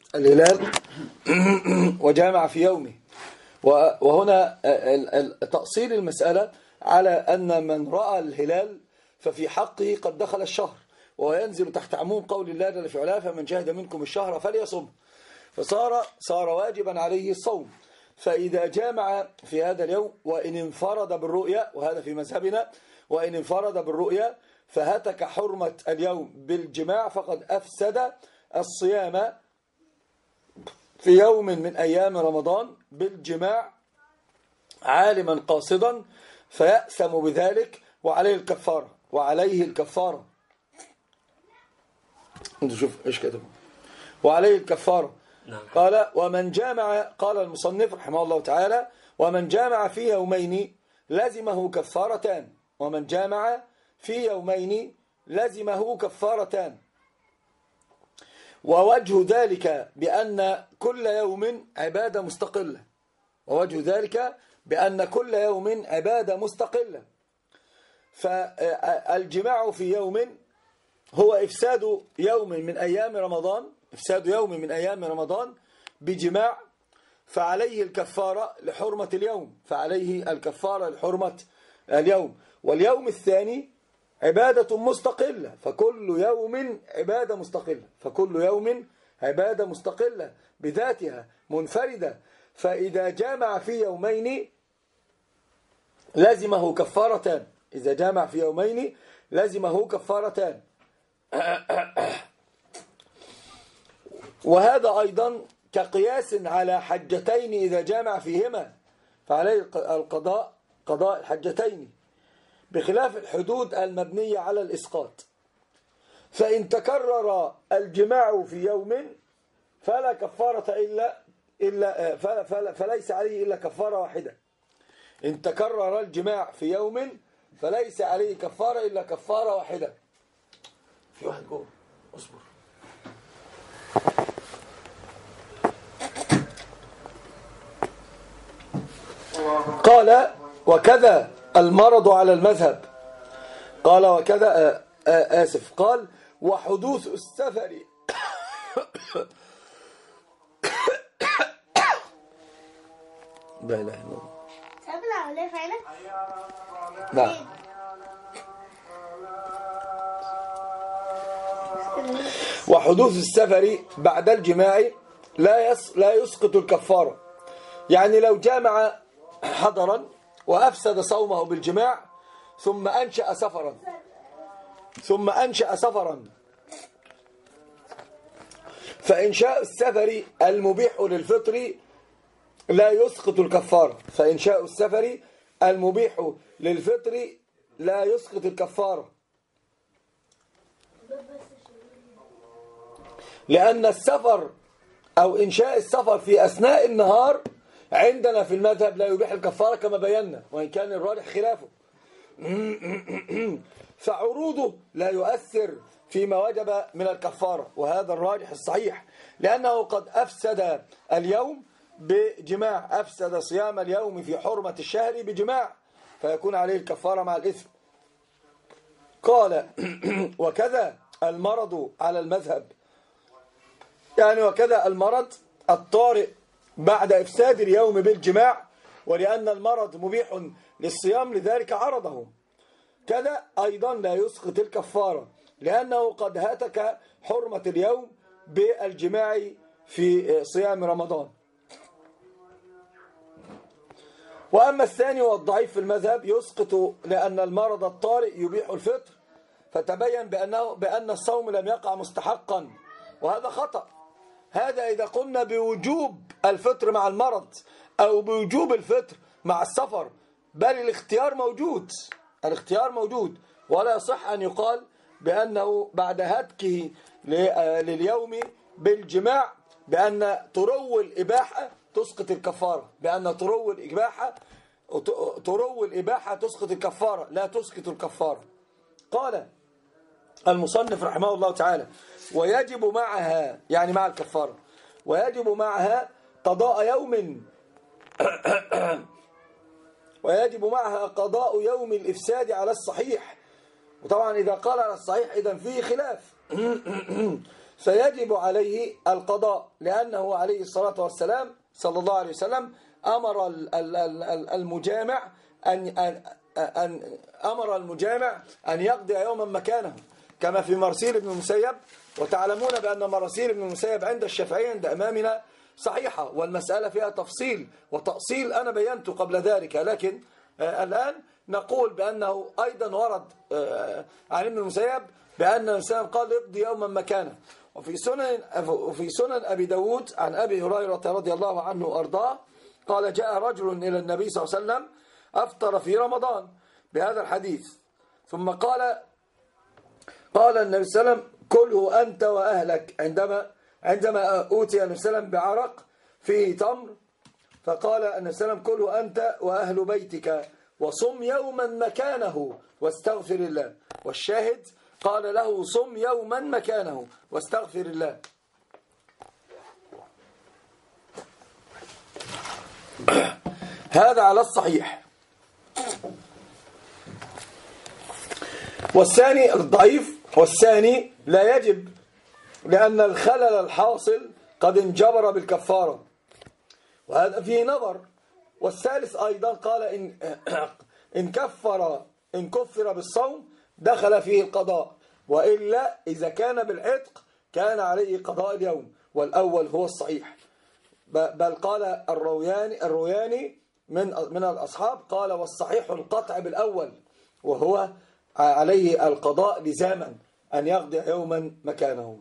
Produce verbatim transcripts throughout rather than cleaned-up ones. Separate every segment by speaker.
Speaker 1: الهلال وجامع في يومه. وهنا تأصيل المسألة على أن من رأى الهلال ففي حقه قد دخل الشهر، وهو ينزل تحت عموم قول الله جل في علاه فمن شهد منكم الشهر فليصم، فصار صار واجبا عليه الصوم. فإذا جامع في هذا اليوم وإن انفرد بالرؤيا، وهذا في مذهبنا، وإن انفرد بالرؤيا فهتك حرمة اليوم بالجماع فقد أفسد الصيام في يوم من أيام رمضان بالجماع عالما قاصدا، فيأثم بذلك وعليه الكفارة وعليه الكفارة انتوا شوف ايش كتبوا وعليه الكفارة. نعم. قال ومن جامع، قال المصنف رحمه الله تعالى، ومن جامع في يومين لزمه كفارتان، ومن جامع في يومين لزمه كفارتان. ووجه ذلك بأن كل يوم عبادة مستقلة، ووجه ذلك بأن كل يوم عبادة مستقلة. فالجماع في يوم هو إفساد يوم من أيام رمضان، إفساد يوم من أيام رمضان بجماع، فعليه الكفارة لحرمة اليوم، فعليه الكفارة لحرمة اليوم. واليوم الثاني عبادة مستقلة، فكل يوم عبادة مستقلة، فكل يوم عبادة مستقلة بذاتها منفردة. فإذا جامع في يومين لازمه كفارتان، إذا جامع في يومين لازمه كفارتان. وهذا أيضا كقياس على حجتين إذا جامع فيهما فعليه القضاء قضاء الحجتين، بخلاف الحدود المبنية على الإسقاط. فإن تكرر الجماع في يوم فلا كفارة إلا إلا فلا فلا فليس عليه إلا كفارة واحدة. إن تكرر الجماع في يوم فليس عليه كفارة إلا كفارة واحدة. في واحد جوه اصبر. قال وكذا المرض على المذهب، قال وكذا آسف قال وحدوث السفر لا إله إلا الله.
Speaker 2: تبلع ولا فعلا؟
Speaker 1: نعم. وحدوث السفر بعد الجماع لا يس لا يسقط الكفارة. يعني لو جامع حضرا وأفسد صومه بالجماع ثم أنشأ سفرا ثم أنشأ سفرا فإنشاء السفر المبيح للفطر لا يسقط الكفارة، فإنشاء السفر المبيح للفطر لا يسقط الكفارة، لأن السفر أو إنشاء السفر في أثناء النهار عندنا في المذهب لا يبيح الكفارة كما بينا، وإن كان الراجح خلافه. فعروضه لا يؤثر فيما وجب من الكفارة، وهذا الراجح الصحيح، لأنه قد أفسد اليوم بجماع، أفسد صيام اليوم في حرمة الشهر بجماع، فيكون عليه الكفارة مع الإثم. قال وكذا المرض على المذهب، يعني وكذا المرض الطارئ بعد إفساد اليوم بالجماع، ولأن المرض مبيح للصيام لذلك عرضه. كذا أيضا لا يسقط الكفارة، لأنه قد هتك حرمة اليوم بالجماع في صيام رمضان. وأما الثاني والضعيف في المذهب يسقط، لأن المرض الطارئ يبيح الفطر، فتبين بأنه بأن الصوم لم يقع مستحقا، وهذا خطأ. هذا إذا قلنا بوجوب الفطر مع المرض أو بوجوب الفطر مع السفر، بل الاختيار موجود، الاختيار موجود، ولا يصح أن يقال بأنه بعد هتكه لليوم بالجماع بأن ترو الإباحة تسقط الكفارة، بأن ترو الإباحة ترو الإباحة تسقط الكفارة، لا تسقط الكفارة. قال المصنف رحمه الله تعالى ويجب معها، يعني مع الكفارة، ويجب معها قضاء يوم ويجب معها قضاء يوم الإفساد على الصحيح. وطبعا إذا قال على الصحيح إذن فيه خلاف. فيجب عليه القضاء، لأنه عليه الصلاة والسلام صلى الله عليه وسلم أمر المجامع أن أن أمر المجامع أن يقضي يوما مكانه، كما في مرسيل بن المسيب. وتعلمون بأن مرسيل بن المسيب عند الشافعية عند أمامنا صحيحة، والمسألة فيها تفصيل وتأصيل أنا بينته قبل ذلك، لكن الآن نقول بأنه أيضا ورد عن ابن المسيب بأن الإنسان قال يقضي يوما مكانه. وفي سنن وفي سنن أبي داود عن أبي هريرة رضي الله عنه وأرضاه قال جاء رجل إلى النبي صلى الله عليه وسلم أفطر في رمضان بهذا الحديث، ثم قال قال النبي صلى الله عليه وسلم كله أنت وأهلك، عندما عندما أوتي النبي صلى الله عليه وسلم بعرق فيه تمر، فقال النبي صلى الله عليه وسلم كله أنت وأهل بيتك وصم يوما مكانه واستغفر الله. والشاهد قال له صم يوما مكانه واستغفر الله. هذا على الصحيح. والثاني الضعيف، والثاني لا يجب لأن الخلل الحاصل قد انجبر بالكفارة، وهذا فيه نظر. والثالث أيضا قال إن, إن كفر إن كفر بالصوم دخل فيه القضاء، وإلا إذا كان بالعتق كان عليه قضاء اليوم، والأول هو الصحيح. بل قال الروياني الروياني من من الأصحاب قال والصحيح القطع بالأول، وهو عليه القضاء لزاما أن يقضي يوما مكانه.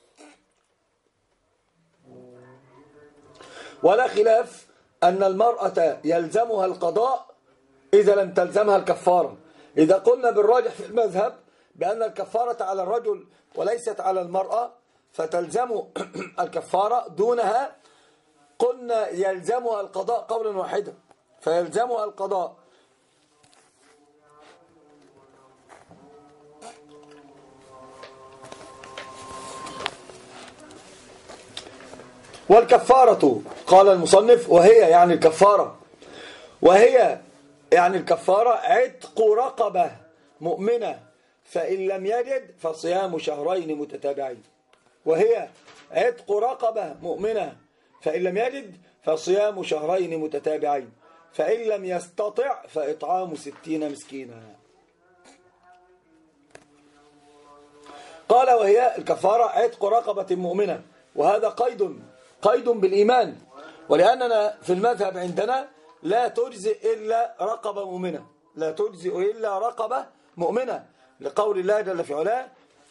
Speaker 1: ولا خلاف أن المرأة يلزمها القضاء إذا لم تلزمها الكفارة. إذا قلنا بالراجح في المذهب بأن الكفارة على الرجل وليست على المرأة فتلزم الكفارة دونها، قلنا يلزمها القضاء قولا واحدا، فيلزمها القضاء. والكفارة قال المصنف وهي يعني الكفارة وهي يعني الكفارة عتق رقبة مؤمنة، فإن لم يجد فصيام شهرين متتابعين. وهي عتق رقبة مؤمنة فإن لم يجد فصيام شهرين متتابعين، فإن لم يستطع فإطعام ستين مسكينا. قال وهي الكفارة عتق رقبة مؤمنة، وهذا قيد قيد بالإيمان، ولأننا في المذهب عندنا لا تجزئ إلا رقبة مؤمنة، لا تجزئ إلا رقبة مؤمنة، لقول الله جل في علاه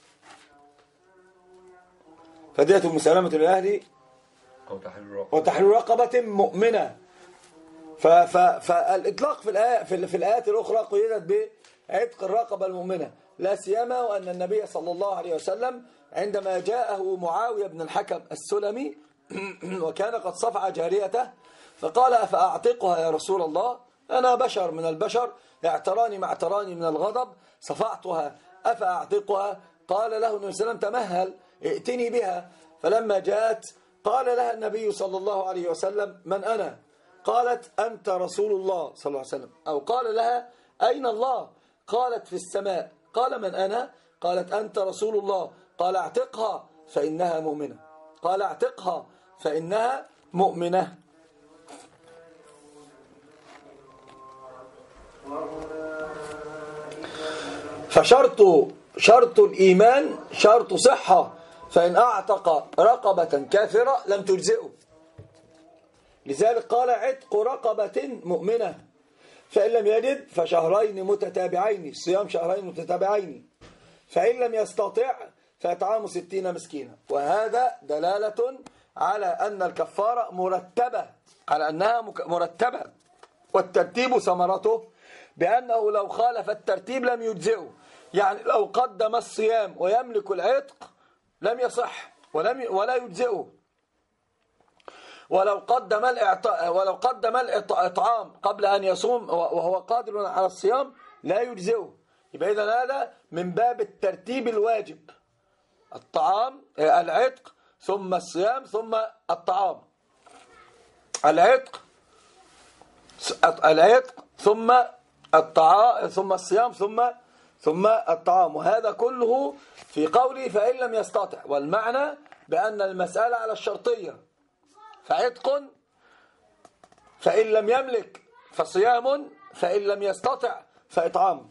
Speaker 1: فدية مسالمة للأهل وتحرير رقبة مؤمنة. فالإطلاق في الآيات في الآيات الأخرى قيدت بعتق الرقبة المؤمنة، لا سيما وأن النبي صلى الله عليه وسلم عندما جاءه معاوية بن الحكم السلمي وكان قد صفع جاريته فقال أفأعتقها يا رسول الله؟ أنا بشر من البشر اعتراني ما اعتراني من الغضب صفعتها، أفأعتقها؟ قال له النبي صلى الله عليه وسلم تمهل ائتني بها. فلما جاءت قال لها النبي صلى الله عليه وسلم من أنا؟ قالت أنت رسول الله صلى الله عليه وسلم، أو قال لها أين الله؟ قالت في السماء. قال من أنا؟ قالت أنت رسول الله. قال اعتقها فإنها مؤمنة. قال اعتقها فإنها مؤمنة. فشرط شرط الإيمان شرط صحة، فإن أعتق رقبة كافرة لم تجزئه. لذلك قال عتق رقبة مؤمنة، فإن لم يجد فشهرين متتابعين، صيام شهرين متتابعين، فإن لم يستطع فإطعام ستين مسكينا. وهذا دلالة على أن الكفارة مرتبة، على أنها مرتبة، والترتيب ثمرته بأنه لو خالف الترتيب لم يجزئه. يعني لو قدم الصيام ويملك العتق لم يصح ولم ولا يجزئه، ولو قدم الإعطاء ولو قدم الإطعام قبل أن يصوم وهو قادر على الصيام لا يجزئه. يبقى إذن هذا من باب الترتيب الواجب، الطعام العتق ثم الصيام ثم الطعام، العتق العتق ثم الطعام ثم الصيام ثم ثم الطعام، وهذا كله في قوله فإن لم يستطع، والمعنى بأن المسألة على الشرطية، فعتق فإن لم يملك فصيام، فإن لم يستطع فإطعام.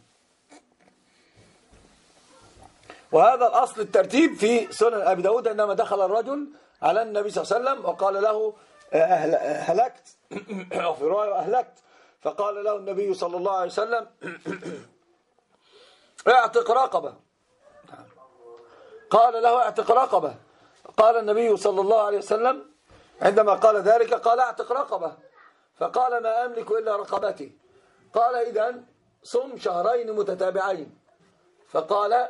Speaker 1: وهذا الأصل الترتيب في سنن أبي داود، عندما دخل الرجل على النبي صلى الله عليه وسلم وقال له هلكت أو في رواية أهلكت، فقال له النبي صلى الله عليه وسلم اعتق رقبة. قال له اعتق رقبة، قال النبي صلى الله عليه وسلم عندما قال ذلك قال اعتق رقبة، فقال ما أملك إلا رقبتي. قال إذن صم شهرين متتابعين. فقال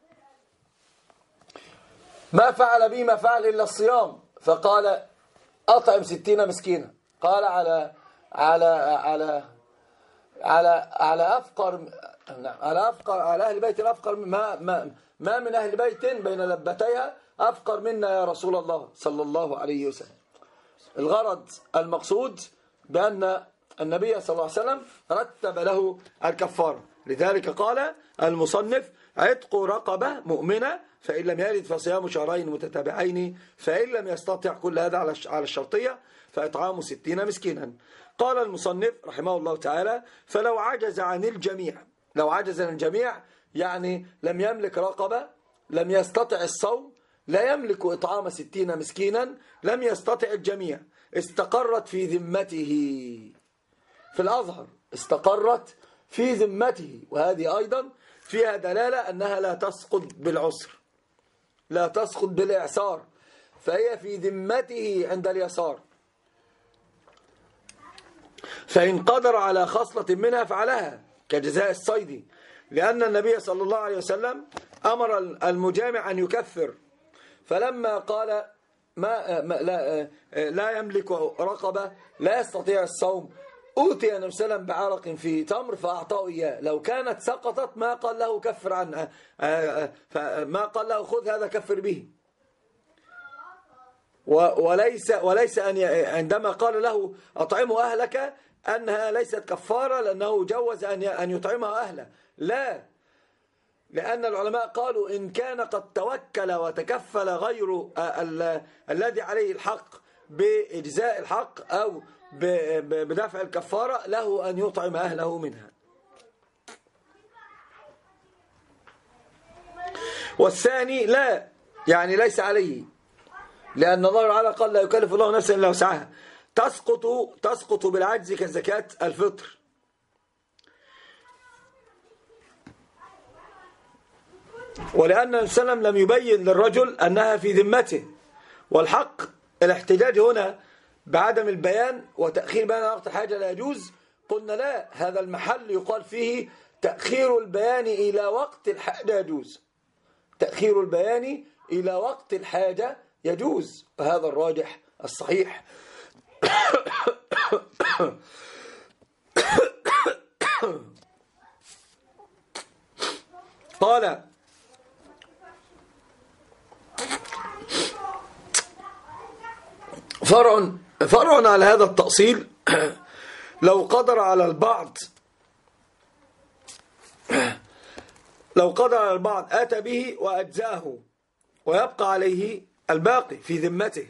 Speaker 1: ما فعل بي ما فعل إلا الصيام، فقال أطعم ستين مسكينا. قال على على على على على أفقر على أفقر على أهل بيت أفقر ما ما ما من أهل بيت بين لبتيها أفقر منا يا رسول الله صلى الله عليه وسلم. الغرض المقصود بأن النبي صلى الله عليه وسلم رتب له الكفارة، لذلك قال المصنف عتق رقبة مؤمنة، فإن لم يرد فصيام شهرين متتابعين، فإن لم يستطع، كل هذا على الشرطية، فإطعام ستين مسكينا. قال المصنف رحمه الله تعالى فلو عجز عن الجميع، لو عجز عن الجميع يعني لم يملك رقبة، لم يستطع الصوم، لا يملك إطعام ستين مسكينا، لم يستطع الجميع، استقرت في ذمته، في الأظهر استقرت في ذمته، وهذه أيضا فيها دلالة أنها لا تسقط بالعسر، لا تسقط بالإعسار، فهي في ذمته عند اليسار، فإن قدر على خصلة منها فعلها كجزاء الصيد، لأن النبي صلى الله عليه وسلم أمر المجامع أن يكفر، فلما قال ما, ما لا, لا يملك رقبة، لا يستطيع الصوم، أوتي النبي صلى الله عليه وسلم بعرق في تمر فأعطاه إياه، لو كانت سقطت ما قال له كفر عنها، ما قال له خذ هذا كفر به، وليس وليس أن عندما قال له أطعمه أهلك أنها ليست كفارة لأنه جوز أن أن يطعمها أهله، لا، لأن العلماء قالوا إن كان قد توكل وتكفل غير الذي عليه الحق بإجزاء الحق أو بدفع الكفارة، له أن يطعم أهله منها. والثاني لا، يعني ليس عليه، لأن الله تعالى قال لا يكلف الله نفسا إلا وسعها، تسقط تسقط بالعجز كزكاة الفطر. ولأن النبي صلى الله عليه وسلم لم يبين للرجل أنها في ذمته، والحق الاحتجاج هنا بعدم البيان وتأخير بيان وقت الحاجة لا يجوز. قلنا لا، هذا المحل يقال فيه تأخير البيان إلى وقت الحاجة يجوز، تأخير البيان إلى وقت الحاجة يجوز، وهذا الراجح الصحيح. قال فرع فرع على هذا التأصيل، لو قدر على البعض لو قدر على البعض أتى به وأجزاه، ويبقى عليه الباقي في ذمته.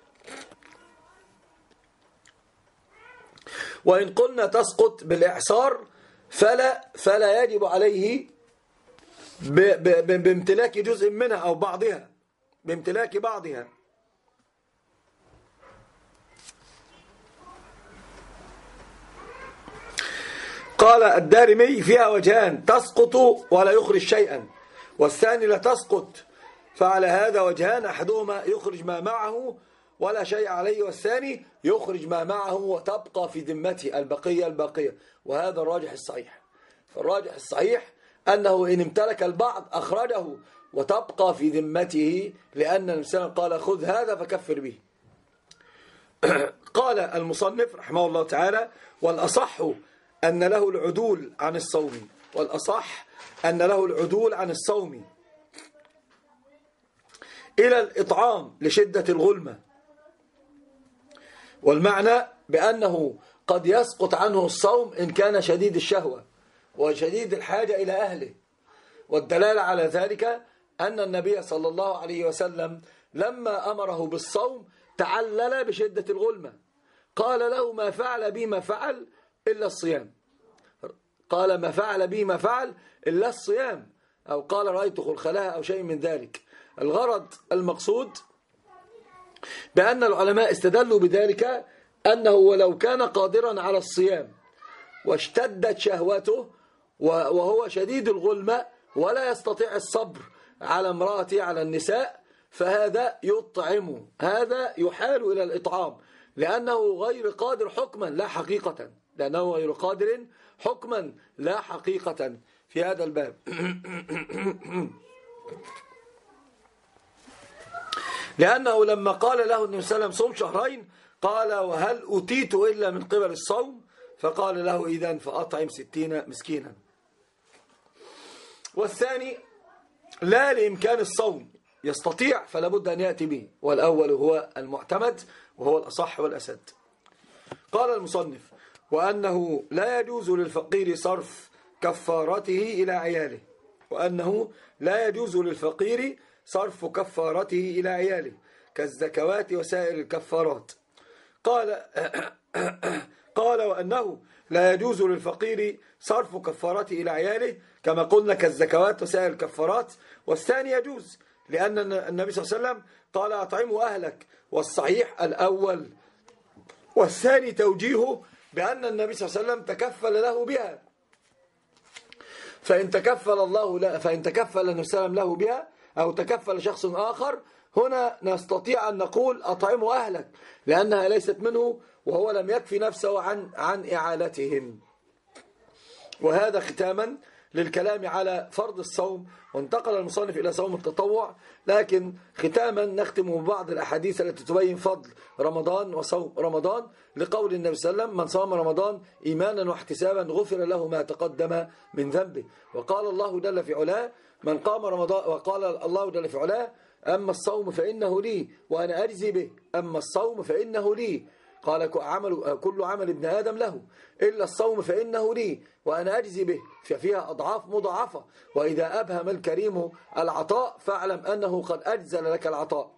Speaker 1: وإن قلنا تسقط بالإعسار فلا فلا يجب عليه بامتلاك جزء منها أو بعضها، بامتلاك بعضها. قال الدارمي فيها وجهان، تسقط ولا يخرج شيئا، والثاني لا تسقط، فعلى هذا وجهان، أحدهما يخرج ما معه ولا شيء عليه، والثاني يخرج ما معه وتبقى في ذمته البقية الباقية، وهذا الراجح الصحيح. فالراجح الصحيح أنه إن امتلك البعض أخرجه وتبقى في ذمته، لأن الإنسان قال خذ هذا فكفر به. قال المصنف رحمه الله تعالى والأصح أن له العدول عن الصوم، والأصح أن له العدول عن الصوم إلى الإطعام لشدة الغلمة، والمعنى بأنه قد يسقط عنه الصوم إن كان شديد الشهوة وشديد الحاجة إلى أهله، والدلالة على ذلك أن النبي صلى الله عليه وسلم لما أمره بالصوم تعلل بشدة الغلمة، قال له ما فعل بي ما فعل إلا الصيام، قال ما فعل بي ما فعل إلا الصيام، أو قال رأيت خلخلها أو شيء من ذلك. الغرض المقصود بأن العلماء استدلوا بذلك أنه ولو كان قادرا على الصيام واشتدت شهوته وهو شديد الغلمة ولا يستطيع الصبر على امرأته على النساء، فهذا يطعم، هذا يحال إلى الإطعام، لأنه غير قادر حكما لا حقيقة، لأنه غير قادر حكما لا حقيقة في هذا الباب. لأنه لما قال له النبي صلى الله عليه وسلم صوم شهرين قال وهل أتيت إلا من قبل الصوم؟ فقال له إذن فأطعم ستين مسكينا. والثاني لا لإمكان الصوم، يستطيع فلا بد أن يأتي به، والأول هو المعتمد وهو الأصح والأسد. قال المصنف وأنه لا يجوز للفقير صرف كفارته إلى عياله، وأنه لا يجوز للفقير صرف كفارته إلى عياله كالزكوات وسائر الكفارات. قال قال وأنه لا يجوز للفقير صرف كفارته إلى عياله كما قلنا كالزكوات وسائر الكفارات. والثاني يجوز لأن النبي صلى الله عليه وسلم قال أطعموا أهلك، والصحيح الأول، والثاني توجيهه بأن النبي صلى الله عليه وسلم تكفل له بها، فإن تكفل الله لا فإن تكفل النبي صلى الله عليه وسلم له بها أو تكفل شخص آخر، هنا نستطيع أن نقول أطعموا أهلك لأنها ليست منه وهو لم يكفي نفسه عن عن إعالتهم. وهذا ختاما للكلام على فرض الصوم، وانتقل المصنف إلى صوم التطوع، لكن ختاما نختم ببعض الأحاديث التي تبين فضل رمضان وصوم رمضان، لقول النبي صلى الله عليه وسلم من صام رمضان إيمانا واحتسابا غفر له ما تقدم من ذنبه. وقال الله جل في علاه من قام رمضان، وقال الله جل في علاه أما الصوم فإنه لي وأنا أجزي به، أما الصوم فإنه لي، قال عمل كل عمل ابن آدم له إلا الصوم فإنه لي وأنا أجزي به، ففيها أضعاف مضاعفة، وإذا أبهم الكريم العطاء فاعلم أنه قد أجزل لك العطاء.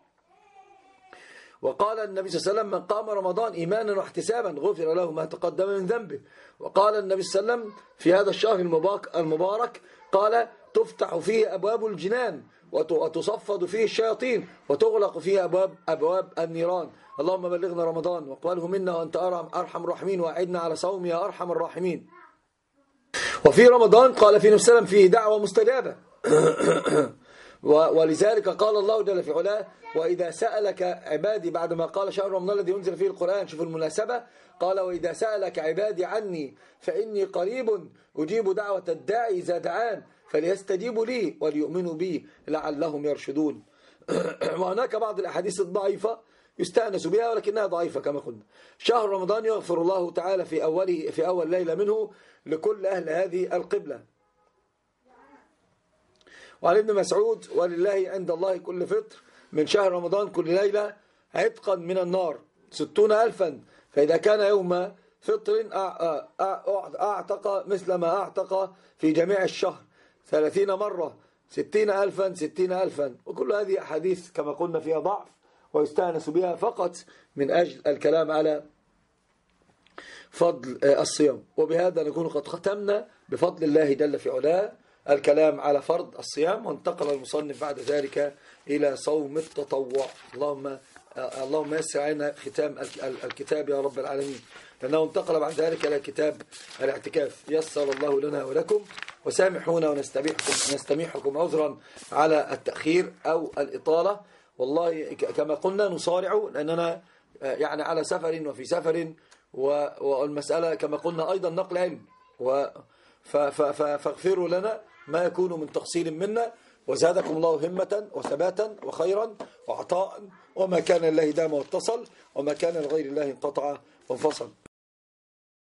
Speaker 1: وقال النبي صلى الله عليه وسلم من قام رمضان إيمانا واحتسابا غفر له ما تقدم من ذنبه. وقال النبي صلى الله عليه وسلم في هذا الشهر المبارك قال تفتح فيه أبواب الجنان وتصفد فيه الشياطين وتغلق فيه أبواب, أبواب النيران. اللهم بلغنا رمضان واقبله منا وأنت أرحم الراحمين، وأعدنا على صوم يا أرحم الراحمين. وفي رمضان قال في نفس السلام فيه دعوة مستجابة ولذلك قال الله جل في علاه وإذا سألك عبادي، بعدما قال شهر رمضان الذي ينزل فيه القرآن، شوف المناسبة، قال وإذا سألك عبادي عني فإني قريب أجيب دعوة الداعي إذا دعان فليستجيبوا لي وليؤمنوا بي لعلهم يرشدون. وهناك بعض الأحاديث الضعيفة يستأنس بها ولكنها ضعيفة كما قلنا. شهر رمضان يغفر الله تعالى في أوله في أول ليلة منه لكل أهل هذه القبلة. وعن ابن مسعود ولله عند الله كل فطر من شهر رمضان كل ليلة عتقا من النار ستون ألفا، فإذا كان يوم فطر أعتق مثل ما أعتق في جميع الشهر ثلاثين مرة ستين ألفا ستين ألفا. وكل هذه أحاديث كما قلنا فيها ضعف ويستأنس بها فقط من أجل الكلام على فضل الصيام. وبهذا نكون قد ختمنا بفضل الله جل في علاه الكلام على فرض الصيام، وانتقل المصنف بعد ذلك إلى صوم التطوع. اللهم اللهم يسر علينا ختام الكتاب يا رب العالمين، لأنه انتقل بعد ذلك إلى كتاب الاعتكاف. يسر الله لنا ولكم، وسامحونا ونستميحكم نستميحكم عذرا على التأخير أو الإطالة. والله كما قلنا نصارع لأننا يعني على سفر وفي سفر، والمسألة كما قلنا أيضا نقل علم، فاغفروا لنا ما يكون من تقصير منا، وزادكم الله همة وثباتا وخيرا وعطاء، وما كان لله دام واتصل، وما كان لغير الله انقطع وانفصل.